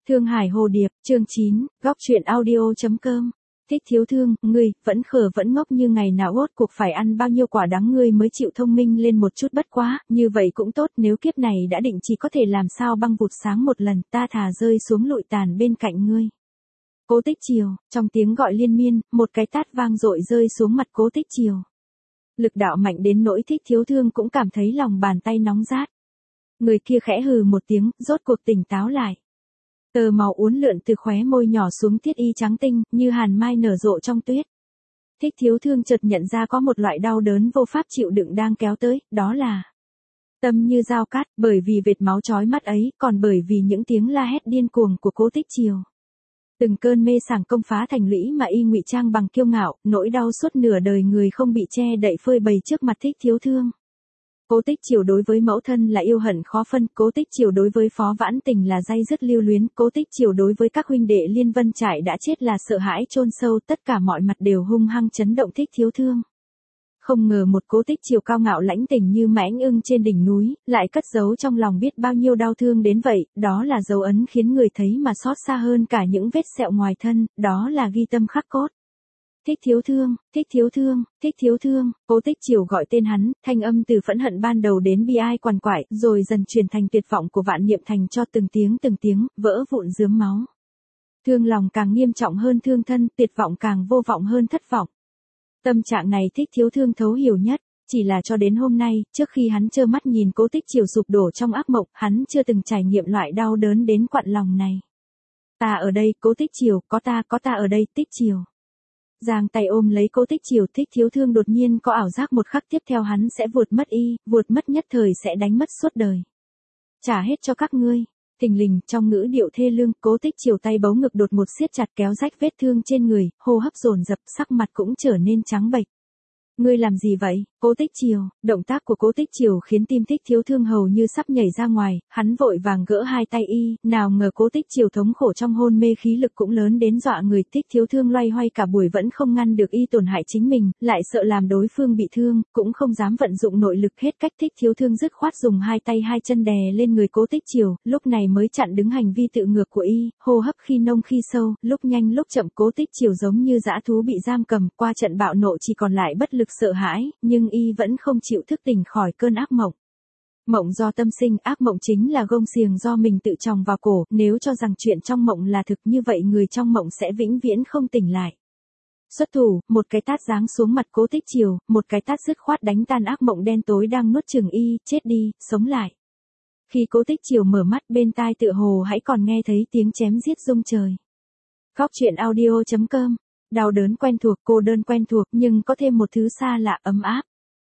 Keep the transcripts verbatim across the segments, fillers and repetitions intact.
Thương Hải Hồ Điệp, chương chín, góc truyện audio.com. Thích thiếu thương, ngươi, vẫn khờ vẫn ngốc như ngày nào, rốt cuộc phải ăn bao nhiêu quả đắng ngươi mới chịu thông minh lên một chút, bất quá, như vậy cũng tốt, nếu kiếp này đã định chỉ có thể làm sao băng vụt sáng một lần, ta thà rơi xuống lụi tàn bên cạnh ngươi. Cố Tích Chiều, trong tiếng gọi liên miên, một cái tát vang dội rơi xuống mặt Cố Tích Chiều. Lực đạo mạnh đến nỗi Thích thiếu thương cũng cảm thấy lòng bàn tay nóng rát. Người kia khẽ hừ một tiếng, rốt cuộc tỉnh táo lại. Tờ màu uốn lượn từ khóe môi nhỏ xuống thiết y trắng tinh, như hàn mai nở rộ trong tuyết. Thích thiếu thương chợt nhận ra có một loại đau đớn vô pháp chịu đựng đang kéo tới, đó là tâm như dao cát, bởi vì vệt máu chói mắt ấy, còn bởi vì những tiếng la hét điên cuồng của Cố Tích Chiều. Từng cơn mê sảng công phá thành lũy mà y ngụy trang bằng kiêu ngạo, nỗi đau suốt nửa đời người không bị che đậy phơi bày trước mặt Thích thiếu thương. Cố Tích Chiều đối với mẫu thân là yêu hận khó phân, Cố Tích Chiều đối với Phó Vãn Tình là day dứt lưu luyến, Cố Tích Chiều đối với các huynh đệ Liên Vân Trại đã chết là sợ hãi chôn sâu, tất cả mọi mặt đều hung hăng chấn động Thích thiếu thương. Không ngờ một Cố Tích Chiều cao ngạo lãnh tình như mãnh ưng trên đỉnh núi, lại cất giấu trong lòng biết bao nhiêu đau thương đến vậy, đó là dấu ấn khiến người thấy mà xót xa hơn cả những vết sẹo ngoài thân, đó là ghi tâm khắc cốt. Thích thiếu thương, thích thiếu thương, thích thiếu thương, Cố Tích Chiều gọi tên hắn, thanh âm từ phẫn hận ban đầu đến bi ai quằn quại, rồi dần chuyển thành tuyệt vọng của Vạn Niệm Thành cho từng tiếng từng tiếng, vỡ vụn rướm máu. Thương lòng càng nghiêm trọng hơn thương thân, tuyệt vọng càng vô vọng hơn thất vọng. Tâm trạng này Thích thiếu thương thấu hiểu nhất, chỉ là cho đến hôm nay, trước khi hắn trơ mắt nhìn Cố Tích Chiều sụp đổ trong ác mộng, hắn chưa từng trải nghiệm loại đau đớn đến quặn lòng này. Ta ở đây, Cố Tích Chiều, có ta, có ta ở đây, Tích Chiều. Giang tay ôm lấy Cố Tích Chiều, Thích thiếu thương đột nhiên có ảo giác một khắc tiếp theo hắn sẽ vuột mất y, vuột mất nhất thời sẽ đánh mất suốt đời. Trả hết cho các ngươi. Thình lình, trong ngữ điệu thê lương, Cố Tích Chiều tay bấu ngực đột một siết chặt kéo rách vết thương trên người, hô hấp dồn dập, sắc mặt cũng trở nên trắng bệch. Ngươi làm gì vậy, Cố Tích Chiều? Động tác của Cố Tích Chiều khiến tim Thích thiếu thương hầu như sắp nhảy ra ngoài, hắn vội vàng gỡ hai tay y, nào ngờ Cố Tích Chiều thống khổ trong hôn mê khí lực cũng lớn đến dọa người, Thích thiếu thương loay hoay cả buổi vẫn không ngăn được y tổn hại chính mình, lại sợ làm đối phương bị thương, cũng không dám vận dụng nội lực hết cách, Thích thiếu thương dứt khoát dùng hai tay hai chân đè lên người Cố Tích Chiều, lúc này mới chặn đứng hành vi tự ngược của y, hô hấp khi nông khi sâu, lúc nhanh lúc chậm, Cố Tích Chiều giống như dã thú bị giam cầm, qua trận bạo nộ chỉ còn lại bất lực sợ hãi, nhưng y vẫn không chịu thức tỉnh khỏi cơn ác mộng. Mộng do tâm sinh, ác mộng chính là gông xiềng do mình tự tròng vào cổ, nếu cho rằng chuyện trong mộng là thực như vậy người trong mộng sẽ vĩnh viễn không tỉnh lại. Xuất thủ, một cái tát giáng xuống mặt Cố Tích Chiều, một cái tát dứt khoát đánh tan ác mộng đen tối đang nuốt chửng y, chết đi, sống lại. Khi Cố Tích Chiều mở mắt bên tai tựa hồ hãy còn nghe thấy tiếng chém giết rung trời. Góc truyện audio.com. Đau đớn quen thuộc, cô đơn quen thuộc, nhưng có thêm một thứ xa lạ, ấm áp.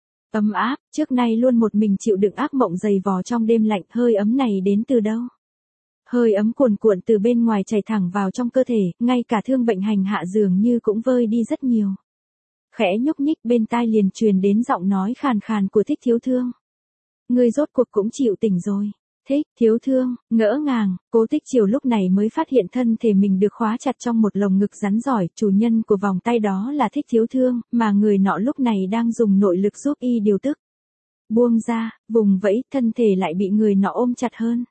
Ấm áp, trước nay luôn một mình chịu đựng ác mộng dày vò trong đêm lạnh, hơi ấm này đến từ đâu? Hơi ấm cuồn cuộn từ bên ngoài chảy thẳng vào trong cơ thể, ngay cả thương bệnh hành hạ dường như cũng vơi đi rất nhiều. Khẽ nhúc nhích bên tai liền truyền đến giọng nói khàn khàn của Thích thiếu thương. Ngươi rốt cuộc cũng chịu tỉnh rồi. Thích thiếu thương, ngỡ ngàng, Cố Tích Chiều lúc này mới phát hiện thân thể mình được khóa chặt trong một lồng ngực rắn giỏi, chủ nhân của vòng tay đó là Thích thiếu thương, mà người nọ lúc này đang dùng nội lực giúp y điều tức. Buông ra, vùng vẫy, thân thể lại bị người nọ ôm chặt hơn.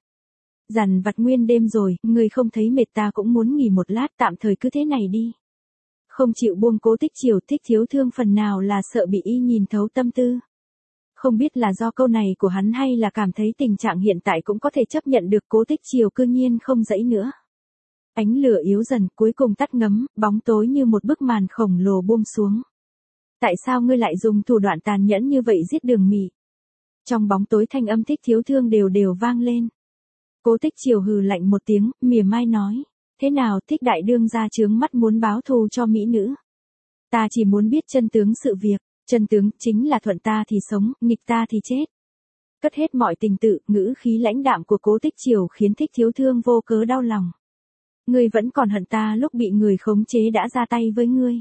Dằn vặt nguyên đêm rồi, người không thấy mệt ta cũng muốn nghỉ một lát, tạm thời cứ thế này đi. Không chịu buông Cố Tích Chiều, Thích thiếu thương phần nào là sợ bị y nhìn thấu tâm tư. Không biết là do câu này của hắn hay là cảm thấy tình trạng hiện tại cũng có thể chấp nhận được, Cố Tích Chiều cư nhiên không dãy nữa. Ánh lửa yếu dần, cuối cùng tắt ngấm, bóng tối như một bức màn khổng lồ buông xuống. Tại sao ngươi lại dùng thủ đoạn tàn nhẫn như vậy giết Đường Mị? Trong bóng tối thanh âm Thích thiếu thương đều đều vang lên. Cố Tích Chiều hừ lạnh một tiếng, mỉa mai nói. Thế nào, Thích đại đương gia trướng mắt muốn báo thù cho mỹ nữ? Ta chỉ muốn biết chân tướng sự việc. Chân tướng chính là thuận ta thì sống, nghịch ta thì chết. Cất hết mọi tình tự, ngữ khí lãnh đạm của Cố Tích Chiều khiến Thích thiếu thương vô cớ đau lòng. Ngươi vẫn còn hận ta lúc bị người khống chế đã ra tay với ngươi.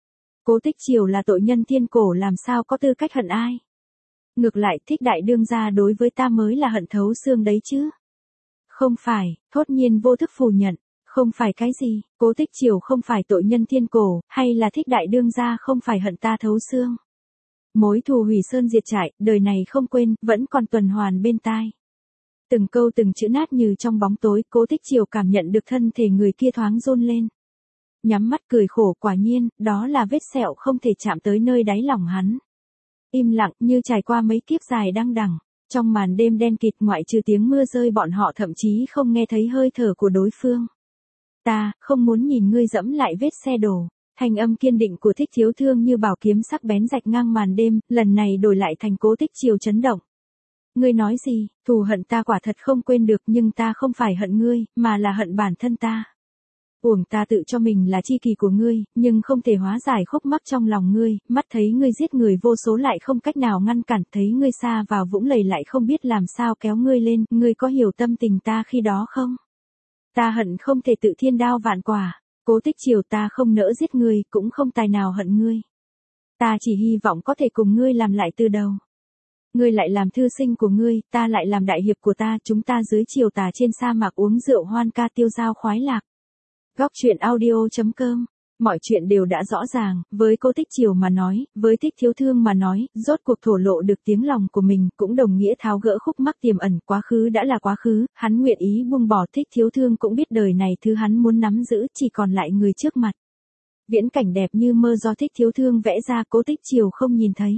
Cố Tích Chiều là tội nhân thiên cổ làm sao có tư cách hận ai. Ngược lại Thích đại đương gia đối với ta mới là hận thấu xương đấy chứ. Không phải, thốt nhiên vô thức phủ nhận. Không phải cái gì, Cố Tích Chiều không phải tội nhân thiên cổ, hay là Thích đại đương gia không phải hận ta thấu xương. Mối thù hủy sơn diệt trại, đời này không quên, vẫn còn tuần hoàn bên tai. Từng câu từng chữ nát như trong bóng tối, Cố Tích Chiều cảm nhận được thân thể người kia thoáng run lên. Nhắm mắt cười khổ, quả nhiên, đó là vết sẹo không thể chạm tới nơi đáy lòng hắn. Im lặng như trải qua mấy kiếp dài đăng đẳng. Trong màn đêm đen kịt ngoại trừ tiếng mưa rơi bọn họ thậm chí không nghe thấy hơi thở của đối phương. Ta, không muốn nhìn ngươi dẫm lại vết xe đổ. Thanh âm kiên định của Thích Thiếu Thương như bảo kiếm sắc bén rạch ngang màn đêm, lần này đổi lại thành Cố Tích Chiều chấn động. Ngươi nói gì, thù hận ta quả thật không quên được nhưng ta không phải hận ngươi, mà là hận bản thân ta. Uổng ta tự cho mình là tri kỷ của ngươi, nhưng không thể hóa giải khúc mắc trong lòng ngươi, mắt thấy ngươi giết người vô số lại không cách nào ngăn cản, thấy ngươi xa vào vũng lầy lại không biết làm sao kéo ngươi lên, ngươi có hiểu tâm tình ta khi đó không? Ta hận không thể tự thiên đao vạn quả, Cố Tích Chiều, ta không nỡ giết ngươi, cũng không tài nào hận ngươi. Ta chỉ hy vọng có thể cùng ngươi làm lại từ đầu. Ngươi lại làm thư sinh của ngươi, ta lại làm đại hiệp của ta, chúng ta dưới chiều tà trên sa mạc uống rượu hoan ca tiêu dao khoái lạc. Góc truyện audio chấm com. Mọi chuyện đều đã rõ ràng, với Cố Tích Chiều mà nói, với Thích Thiếu Thương mà nói, rốt cuộc thổ lộ được tiếng lòng của mình, cũng đồng nghĩa tháo gỡ khúc mắc tiềm ẩn, quá khứ đã là quá khứ, hắn nguyện ý buông bỏ. Thích Thiếu Thương cũng biết đời này thứ hắn muốn nắm giữ chỉ còn lại người trước mặt. Viễn cảnh đẹp như mơ do Thích Thiếu Thương vẽ ra, Cố Tích Chiều không nhìn thấy.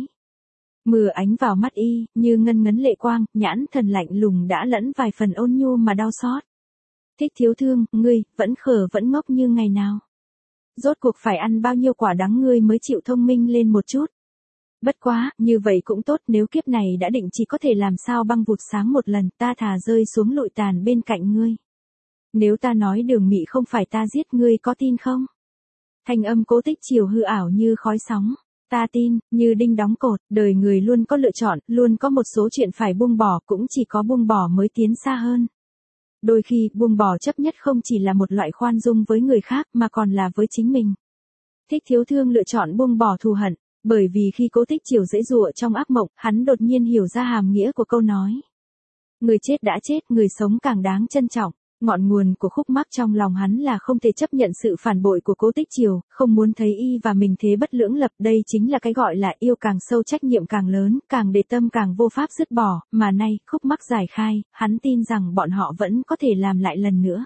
Mưa ánh vào mắt y, như ngân ngấn lệ quang, nhãn thần lạnh lùng đã lẫn vài phần ôn nhu mà đau xót. Thích Thiếu Thương, ngươi, vẫn khờ vẫn ngốc như ngày nào. Rốt cuộc phải ăn bao nhiêu quả đắng ngươi mới chịu thông minh lên một chút. Bất quá, như vậy cũng tốt, nếu kiếp này đã định chỉ có thể làm sao băng vụt sáng một lần, ta thà rơi xuống lụi tàn bên cạnh ngươi. Nếu ta nói Đường Mị không phải ta giết ngươi có tin không? Thanh âm Cố Tích Chiều hư ảo như khói sóng. Ta tin, như đinh đóng cột, đời người luôn có lựa chọn, luôn có một số chuyện phải buông bỏ, cũng chỉ có buông bỏ mới tiến xa hơn. Đôi khi, buông bỏ chấp nhất không chỉ là một loại khoan dung với người khác mà còn là với chính mình. Thích Thiếu Thương lựa chọn buông bỏ thù hận, bởi vì khi Cố Tích Chiều giãy giụa trong ác mộng, hắn đột nhiên hiểu ra hàm nghĩa của câu nói. Người chết đã chết, người sống càng đáng trân trọng. Ngọn nguồn của khúc mắc trong lòng hắn là không thể chấp nhận sự phản bội của Cố Tích Chiều, không muốn thấy y và mình thế bất lưỡng lập, đây chính là cái gọi là yêu càng sâu trách nhiệm càng lớn, càng để tâm càng vô pháp dứt bỏ, mà nay, khúc mắc giải khai, hắn tin rằng bọn họ vẫn có thể làm lại lần nữa.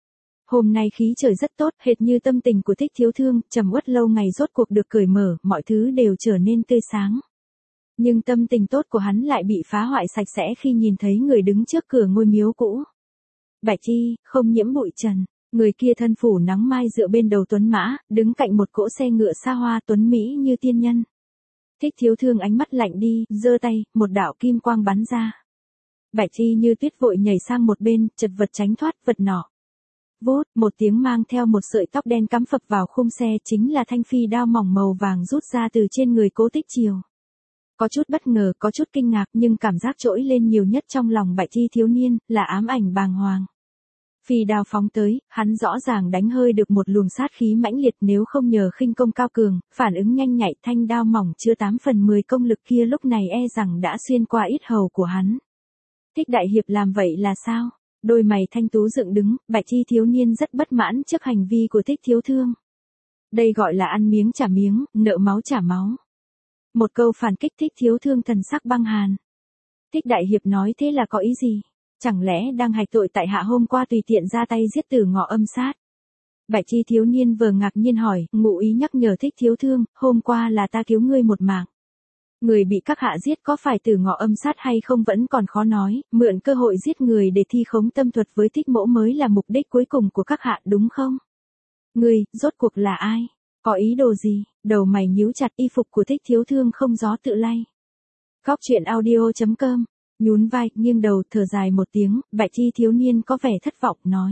Hôm nay khí trời rất tốt, hệt như tâm tình của Thích Thiếu Thương, trầm uất lâu ngày rốt cuộc được cởi mở, mọi thứ đều trở nên tươi sáng. Nhưng tâm tình tốt của hắn lại bị phá hoại sạch sẽ khi nhìn thấy người đứng trước cửa ngôi miếu cũ. Bạch Chi, không nhiễm bụi trần, người kia thân phủ nắng mai dựa bên đầu tuấn mã, đứng cạnh một cỗ xe ngựa xa hoa tuấn mỹ như tiên nhân. Thích Thiếu Thương ánh mắt lạnh đi, giơ tay, một đạo kim quang bắn ra. Bạch Chi như tuyết vội nhảy sang một bên, chật vật tránh thoát vật nọ. Vốt, một tiếng mang theo một sợi tóc đen cắm phập vào khung xe, chính là thanh phi đao mỏng màu vàng rút ra từ trên người Cố Tích Chiều. Có chút bất ngờ, có chút kinh ngạc, nhưng cảm giác trỗi lên nhiều nhất trong lòng Bạch Chi thiếu niên, là ám ảnh bàng hoàng. Phi đao phóng tới, hắn rõ ràng đánh hơi được một luồng sát khí mãnh liệt, nếu không nhờ khinh công cao cường, phản ứng nhanh nhạy, thanh đao mỏng chưa tám phần mười công lực kia lúc này e rằng đã xuyên qua yết hầu của hắn. Thích đại hiệp làm vậy là sao? Đôi mày thanh tú dựng đứng, Bạch Chi thiếu niên rất bất mãn trước hành vi của Thích Thiếu Thương. Đây gọi là ăn miếng trả miếng, nợ máu trả máu. Một câu phản kích Thích Thiếu Thương thần sắc băng hàn. Thích đại hiệp nói thế là có ý gì? Chẳng lẽ đang hạch tội tại hạ hôm qua tùy tiện ra tay giết Tử Ngọ Âm Sát? Bạch Chi thiếu niên vừa ngạc nhiên hỏi, ngụ ý nhắc nhở Thích Thiếu Thương, hôm qua là ta cứu ngươi một mạng. Người bị các hạ giết có phải Tử Ngọ Âm Sát hay không vẫn còn khó nói, mượn cơ hội giết người để thi khống tâm thuật với Thích mẫu mới là mục đích cuối cùng của các hạ đúng không? Ngươi, rốt cuộc là ai? Có ý đồ gì? Đầu mày nhíu chặt, y phục của Thích Thiếu Thương không gió tự lay. Góc truyện audio chấm com. Nhún vai, nghiêng đầu, thở dài một tiếng, Bạch Chi thiếu niên có vẻ thất vọng, nói.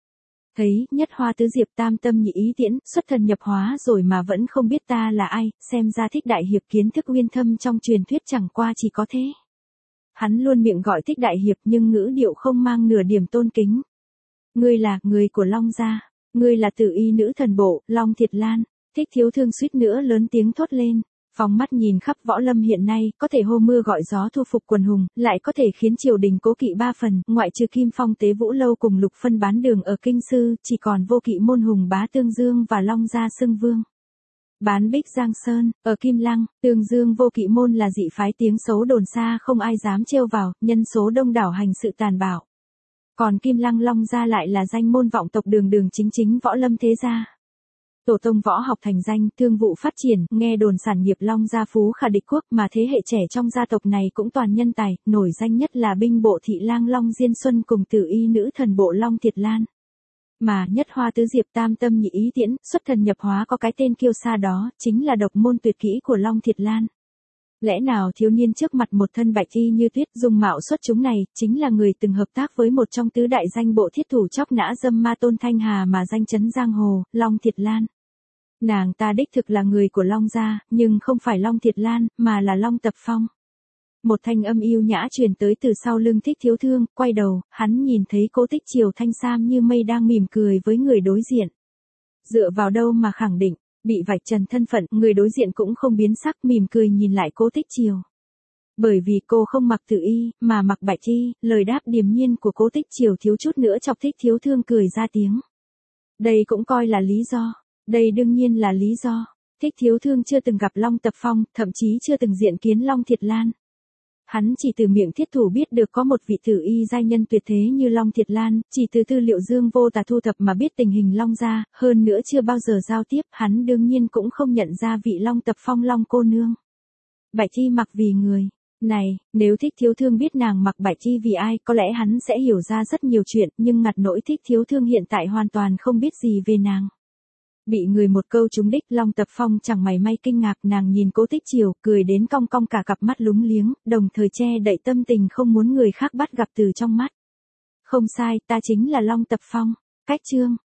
Thấy, nhất hoa tứ diệp tam tâm nhị ý tiễn, xuất thần nhập hóa rồi mà vẫn không biết ta là ai, xem ra Thích đại hiệp kiến thức uyên thâm trong truyền thuyết chẳng qua chỉ có thế. Hắn luôn miệng gọi Thích đại hiệp nhưng ngữ điệu không mang nửa điểm tôn kính. Ngươi là, người của Long gia, ngươi là tử y nữ thần bộ, Long Thiệt Lan. Thích Thiếu Thương suýt nữa lớn tiếng thốt lên. Phóng mắt nhìn khắp võ lâm hiện nay, có thể hô mưa gọi gió thu phục quần hùng, lại có thể khiến triều đình cố kỵ ba phần, ngoại trừ Kim Phong Tế Vũ Lâu cùng Lục Phân bán đường ở Kinh Sư, chỉ còn vô kỵ môn hùng bá Tương Dương và Long gia xưng vương. Bán Bích Giang Sơn, ở Kim Lăng, Tương Dương vô kỵ môn là dị phái tiếng xấu đồn xa không ai dám trêu vào, nhân số đông đảo hành sự tàn bạo. Còn Kim Lăng Long gia lại là danh môn vọng tộc đường đường chính chính võ lâm thế gia. Tổ tông võ học thành danh, thương vụ phát triển, nghe đồn sản nghiệp Long gia phú khả địch quốc, mà thế hệ trẻ trong gia tộc này cũng toàn nhân tài, nổi danh nhất là binh bộ thị lang Long Diên Xuân cùng tử y nữ thần bộ Long Thiệt Lan. Mà nhất hoa tứ diệp tam tâm nhị ý tiễn, xuất thần nhập hóa có cái tên kiêu sa đó, chính là độc môn tuyệt kỹ của Long Thiệt Lan. Lẽ nào thiếu niên trước mặt một thân bạch y như tuyết dung mạo xuất chúng này, chính là người từng hợp tác với một trong tứ đại danh bộ thiết thủ chóc nã dâm ma Tôn Thanh Hà mà danh chấn giang hồ, Long Thiệt Lan. Nàng ta đích thực là người của Long gia, nhưng không phải Long Thiệt Lan, mà là Long Tập Phong. Một thanh âm yêu nhã truyền tới từ sau lưng Thích Thiếu Thương, quay đầu, hắn nhìn thấy Cố Tích Triều thanh sam như mây đang mỉm cười với người đối diện. Dựa vào đâu mà khẳng định, bị vạch trần thân phận, người đối diện cũng không biến sắc, mỉm cười nhìn lại Cố Tích Triều. Bởi vì cô không mặc tử y, mà mặc bạch y, lời đáp điềm nhiên của Cố Tích Triều thiếu chút nữa chọc Thích Thiếu Thương cười ra tiếng. Đây cũng coi là lý do. Đây đương nhiên là lý do. Thích Thiếu Thương chưa từng gặp Long Tập Phong, thậm chí chưa từng diện kiến Long Thiệt Lan. Hắn chỉ từ miệng thiết thủ biết được có một vị tử y giai nhân tuyệt thế như Long Thiệt Lan, chỉ từ tư liệu Dương Vô Tà thu thập mà biết tình hình Long gia, hơn nữa chưa bao giờ giao tiếp, hắn đương nhiên cũng không nhận ra vị Long Tập Phong Long cô nương. Bạch y mặc vì người. Này, nếu Thích Thiếu Thương biết nàng mặc bạch y vì ai, có lẽ hắn sẽ hiểu ra rất nhiều chuyện, nhưng ngặt nỗi Thích Thiếu Thương hiện tại hoàn toàn không biết gì về nàng. Bị người một câu trúng đích, Long Tập Phong chẳng mảy may kinh ngạc, nàng nhìn Cố Tích Triều, cười đến cong cong cả cặp mắt lúng liếng, đồng thời che đậy tâm tình không muốn người khác bắt gặp từ trong mắt. Không sai, ta chính là Long Tập Phong. Cách chương